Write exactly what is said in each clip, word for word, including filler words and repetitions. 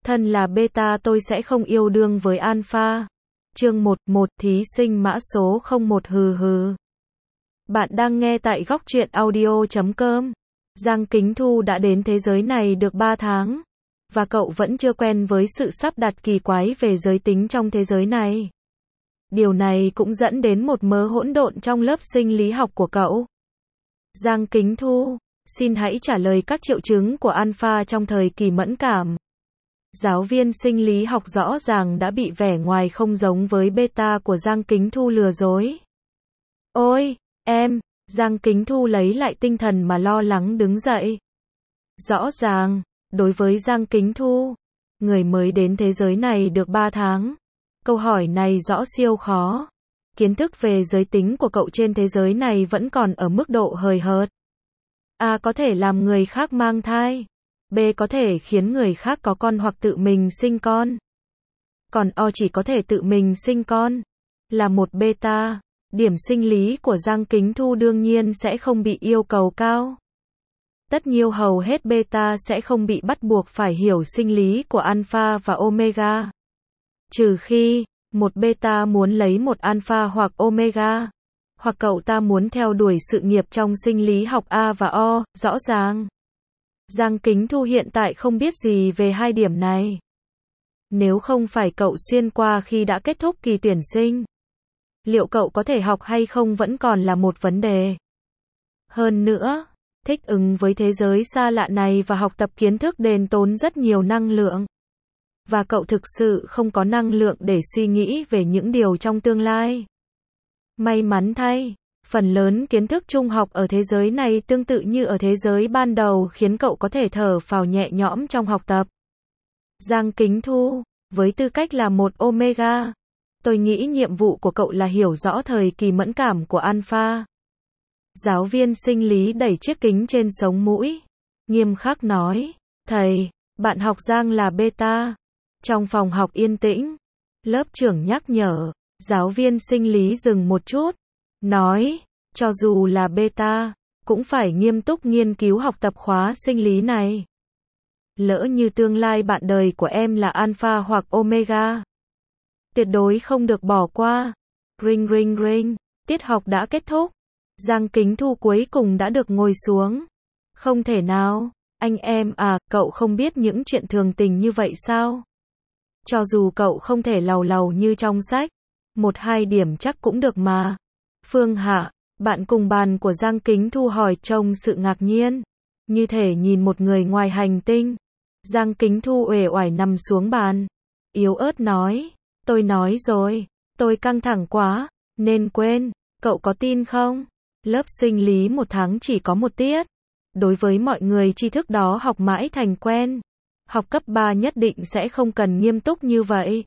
Thân là beta tôi sẽ không yêu đương với alpha. Chương một, một thí sinh mã số không một hừ hừ. Bạn đang nghe tại góc truyện audio chấm com. Giang Kính Thu đã đến thế giới này được ba tháng. Và cậu vẫn chưa quen với sự sắp đặt kỳ quái về giới tính trong thế giới này. Điều này cũng dẫn đến một mớ hỗn độn trong lớp sinh lý học của cậu. Giang Kính Thu, xin hãy trả lời các triệu chứng của alpha trong thời kỳ mẫn cảm. Giáo viên sinh lý học rõ ràng đã bị vẻ ngoài không giống với beta của Giang Kính Thu lừa dối. Ôi, em, Giang Kính Thu lấy lại tinh thần mà lo lắng đứng dậy. Rõ ràng, đối với Giang Kính Thu, người mới đến thế giới này được ba tháng. Câu hỏi này rõ siêu khó. Kiến thức về giới tính của cậu trên thế giới này vẫn còn ở mức độ hời hợt. A có thể làm người khác mang thai. B có thể khiến người khác có con hoặc tự mình sinh con. Còn O chỉ có thể tự mình sinh con. Là một beta, điểm sinh lý của Giang Kính Thu đương nhiên sẽ không bị yêu cầu cao. Tất nhiên hầu hết beta sẽ không bị bắt buộc phải hiểu sinh lý của alpha và omega. Trừ khi, một beta muốn lấy một alpha hoặc omega. Hoặc cậu ta muốn theo đuổi sự nghiệp trong sinh lý học A và O, rõ ràng. Giang Kính Thu hiện tại không biết gì về hai điểm này. Nếu không phải cậu xuyên qua khi đã kết thúc kỳ tuyển sinh, liệu cậu có thể học hay không vẫn còn là một vấn đề. Hơn nữa, thích ứng với thế giới xa lạ này và học tập kiến thức đền tốn rất nhiều năng lượng. Và cậu thực sự không có năng lượng để suy nghĩ về những điều trong tương lai. May mắn thay, phần lớn kiến thức trung học ở thế giới này tương tự như ở thế giới ban đầu khiến cậu có thể thở phào nhẹ nhõm trong học tập. Giang Kính Thu, với tư cách là một omega, tôi nghĩ nhiệm vụ của cậu là hiểu rõ thời kỳ mẫn cảm của alpha. Giáo viên sinh lý đẩy chiếc kính trên sống mũi, nghiêm khắc nói, thầy, bạn học Giang là beta. Trong phòng học yên tĩnh, lớp trưởng nhắc nhở, giáo viên sinh lý dừng một chút, nói, cho dù là beta, cũng phải nghiêm túc nghiên cứu học tập khóa sinh lý này. Lỡ như tương lai bạn đời của em là alpha hoặc omega, tuyệt đối không được bỏ qua. Ring ring ring, tiết học đã kết thúc. Giang Kính Thu cuối cùng đã được ngồi xuống. Không thể nào, anh em à, cậu không biết những chuyện thường tình như vậy sao? Cho dù cậu không thể lầu lầu như trong sách, một hai điểm chắc cũng được mà. Phương Hạ, bạn cùng bàn của Giang Kính Thu hỏi trông sự ngạc nhiên, như thể nhìn một người ngoài hành tinh. Giang Kính Thu uể oải nằm xuống bàn, yếu ớt nói, tôi nói rồi, tôi căng thẳng quá, nên quên, cậu có tin không? Lớp sinh lý một tháng chỉ có một tiết. Đối với mọi người tri thức đó học mãi thành quen. Học cấp ba nhất định sẽ không cần nghiêm túc như vậy.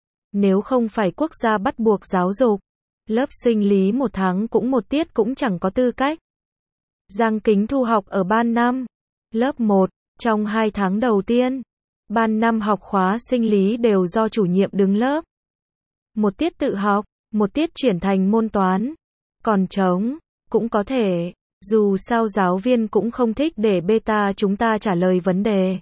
Nếu không phải quốc gia bắt buộc giáo dục, lớp sinh lý một tháng cũng một tiết cũng chẳng có tư cách. Giang Kính Thu học ở ban năm, lớp một, trong hai tháng đầu tiên, ban năm học khóa sinh lý đều do chủ nhiệm đứng lớp. Một tiết tự học, một tiết chuyển thành môn toán. Còn trống, cũng có thể, dù sao giáo viên cũng không thích để beta chúng ta trả lời vấn đề.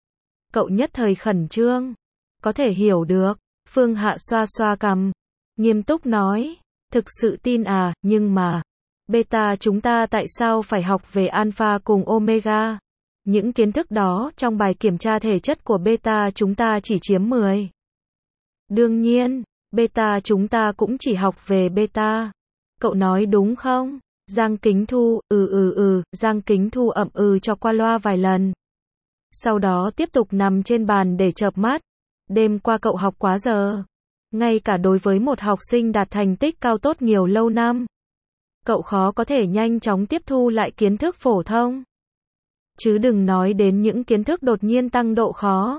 Cậu nhất thời khẩn trương, có thể hiểu được. Phương Hạ xoa xoa cằm, nghiêm túc nói, thực sự tin à, nhưng mà, beta chúng ta tại sao phải học về alpha cùng omega? Những kiến thức đó trong bài kiểm tra thể chất của beta chúng ta chỉ chiếm mười. Đương nhiên, beta chúng ta cũng chỉ học về beta. Cậu nói đúng không? Giang Kính Thu, ừ ừ ừ, Giang Kính Thu ậm ừ cho qua loa vài lần. Sau đó tiếp tục nằm trên bàn để chợp mắt. Đêm qua cậu học quá giờ. Ngay cả đối với một học sinh đạt thành tích cao tốt nhiều lâu năm, cậu khó có thể nhanh chóng tiếp thu lại kiến thức phổ thông. Chứ đừng nói đến những kiến thức đột nhiên tăng độ khó.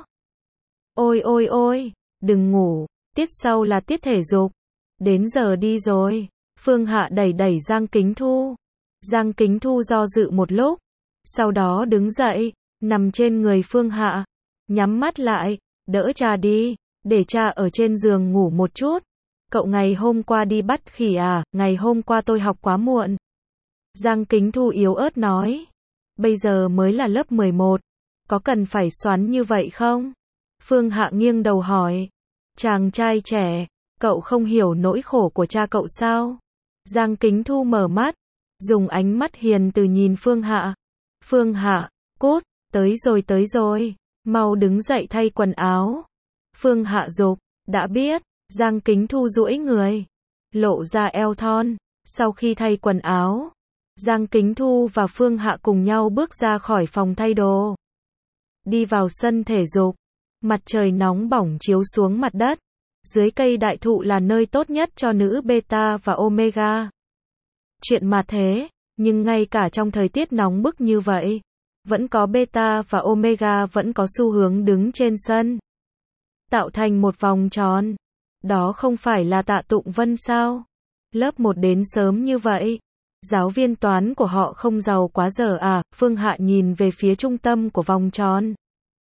Ôi ôi ôi, đừng ngủ, tiết sau là tiết thể dục. Đến giờ đi rồi. Phương Hạ đẩy đẩy Giang Kính Thu. Giang Kính Thu do dự một lúc, sau đó đứng dậy, nằm trên người Phương Hạ, nhắm mắt lại, đỡ cha đi, để cha ở trên giường ngủ một chút. Cậu ngày hôm qua đi bắt khỉ à, ngày hôm qua tôi học quá muộn. Giang Kính Thu yếu ớt nói, bây giờ mới là lớp mười một, có cần phải xoắn như vậy không? Phương Hạ nghiêng đầu hỏi. Chàng trai trẻ, cậu không hiểu nỗi khổ của cha cậu sao? Giang Kính Thu mở mắt, dùng ánh mắt hiền từ nhìn Phương Hạ. Phương Hạ, cút, tới rồi tới rồi, mau đứng dậy thay quần áo. Phương Hạ dục, đã biết. Giang Kính Thu duỗi người, lộ ra eo thon. Sau khi thay quần áo, Giang Kính Thu và Phương Hạ cùng nhau bước ra khỏi phòng thay đồ. Đi vào sân thể dục, mặt trời nóng bỏng chiếu xuống mặt đất. Dưới cây đại thụ là nơi tốt nhất cho nữ beta và omega. Chuyện mà thế, nhưng ngay cả trong thời tiết nóng bức như vậy, vẫn có beta và omega vẫn có xu hướng đứng trên sân, tạo thành một vòng tròn. Đó không phải là Tạ Tụng Vân sao? Lớp một đến sớm như vậy. Giáo viên toán của họ không giàu quá giờ à? Phương Hạ nhìn về phía trung tâm của vòng tròn.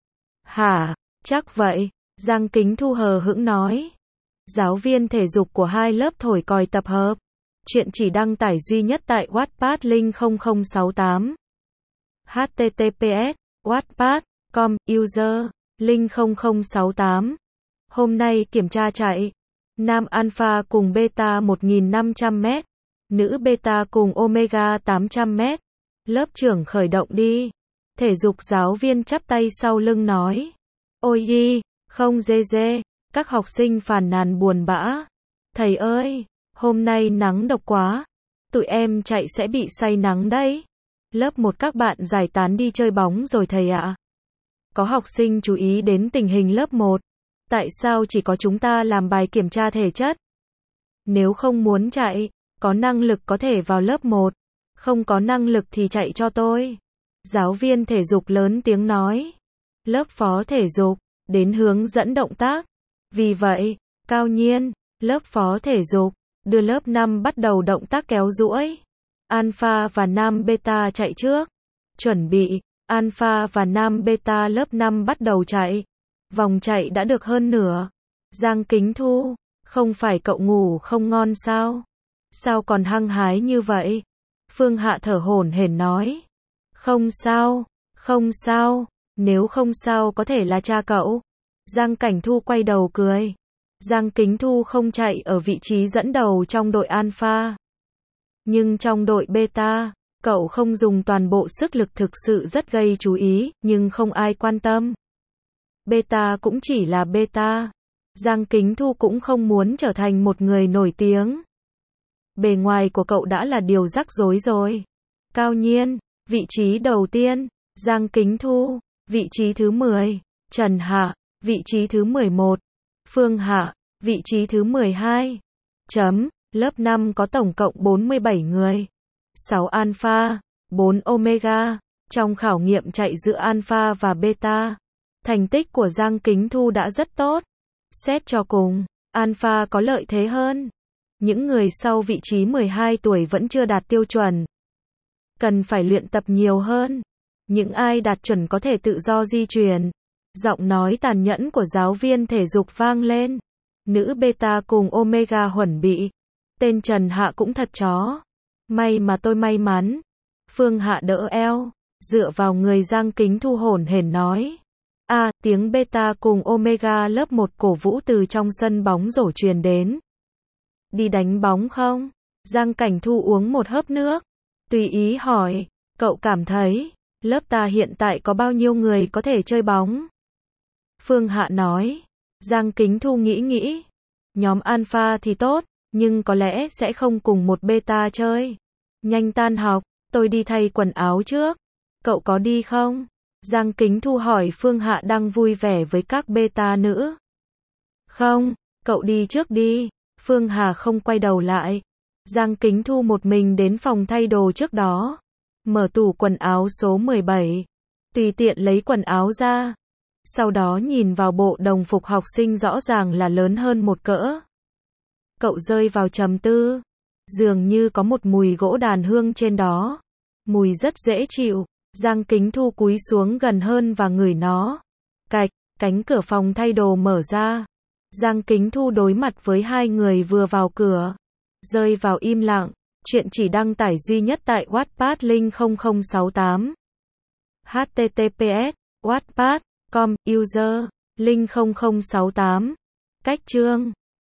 Hả? Chắc vậy. Giang Kính Thu hờ hững nói. Giáo viên thể dục của hai lớp thổi còi tập hợp. Chuyện chỉ đăng tải duy nhất tại Wattpad link không không sáu tám. H T T P S wattpad chấm com user link không không sáu tám. Hôm nay kiểm tra chạy. Nam alpha cùng beta một nghìn năm trăm mét. Nữ beta cùng omega tám trăm mét. Lớp trưởng khởi động đi. Thể dục giáo viên chắp tay sau lưng nói. Ôi đi, không dê dê. Các học sinh phàn nàn buồn bã. Thầy ơi, hôm nay nắng độc quá. Tụi em chạy sẽ bị say nắng đấy. Lớp một các bạn giải tán đi chơi bóng rồi thầy ạ. Có học sinh chú ý đến tình hình lớp một. Tại sao chỉ có chúng ta làm bài kiểm tra thể chất? Nếu không muốn chạy, có năng lực có thể vào lớp một. Không có năng lực thì chạy cho tôi. Giáo viên thể dục lớn tiếng nói. Lớp phó thể dục, đến hướng dẫn động tác. Vì vậy, Cao Nhiên, lớp phó thể dục, đưa lớp năm bắt đầu động tác kéo duỗi. Alpha và Nam Beta chạy trước. Chuẩn bị, Alpha và Nam Beta lớp năm bắt đầu chạy. Vòng chạy đã được hơn nửa. Giang Kính Thu, không phải cậu ngủ không ngon sao? Sao còn hăng hái như vậy? Phương Hạ thở hổn hển nói. Không sao, không sao, nếu không sao có thể là cha cậu. Giang Cảnh Thu quay đầu cười. Giang Kính Thu không chạy ở vị trí dẫn đầu trong đội Alpha. Nhưng trong đội Beta, cậu không dùng toàn bộ sức lực thực sự rất gây chú ý, nhưng không ai quan tâm. Beta cũng chỉ là Beta. Giang Kính Thu cũng không muốn trở thành một người nổi tiếng. Bề ngoài của cậu đã là điều rắc rối rồi. Cao Nhiên, vị trí đầu tiên. Giang Kính Thu, vị trí thứ mười. Trần Hạ, vị trí thứ mười một. Phương Hạ, vị trí thứ mười hai. Chấm, lớp năm có tổng cộng bốn mươi bảy người. sáu alpha, bốn omega. Trong khảo nghiệm chạy giữa alpha và beta, thành tích của Giang Kính Thu đã rất tốt. Xét cho cùng, alpha có lợi thế hơn. Những người sau vị trí mười hai tuổi vẫn chưa đạt tiêu chuẩn. Cần phải luyện tập nhiều hơn. Những ai đạt chuẩn có thể tự do di chuyển. Giọng nói tàn nhẫn của giáo viên thể dục vang lên. Nữ beta cùng omega huẩn bị. Tên Trần Hạ cũng thật chó. May mà tôi may mắn. Phương Hạ đỡ eo, dựa vào người Giang Kính Thu hổn hển nói. A, à, tiếng beta cùng omega lớp một cổ vũ từ trong sân bóng rổ truyền đến. Đi đánh bóng không? Giang Cảnh Thu uống một hớp nước. Tùy ý hỏi, cậu cảm thấy, lớp ta hiện tại có bao nhiêu người có thể chơi bóng? Phương Hạ nói. Giang Kính Thu nghĩ nghĩ. Nhóm alpha thì tốt, nhưng có lẽ sẽ không cùng một beta chơi. Nhanh tan học, tôi đi thay quần áo trước. Cậu có đi không? Giang Kính Thu hỏi Phương Hạ đang vui vẻ với các beta nữ. Không, cậu đi trước đi. Phương Hà không quay đầu lại. Giang Kính Thu một mình đến phòng thay đồ trước đó. Mở tủ quần áo số mười bảy. Tùy tiện lấy quần áo ra. Sau đó nhìn vào bộ đồng phục học sinh rõ ràng là lớn hơn một cỡ. Cậu rơi vào trầm tư. Dường như có một mùi gỗ đàn hương trên đó. Mùi rất dễ chịu. Giang Kính Thu cúi xuống gần hơn và ngửi nó. Cạch, cánh cửa phòng thay đồ mở ra. Giang Kính Thu đối mặt với hai người vừa vào cửa. Rơi vào im lặng. Chuyện chỉ đăng tải duy nhất tại Wattpad link không không sáu tám. H T T P S wattpad chấm com user Linh không không sáu tám. Cách chương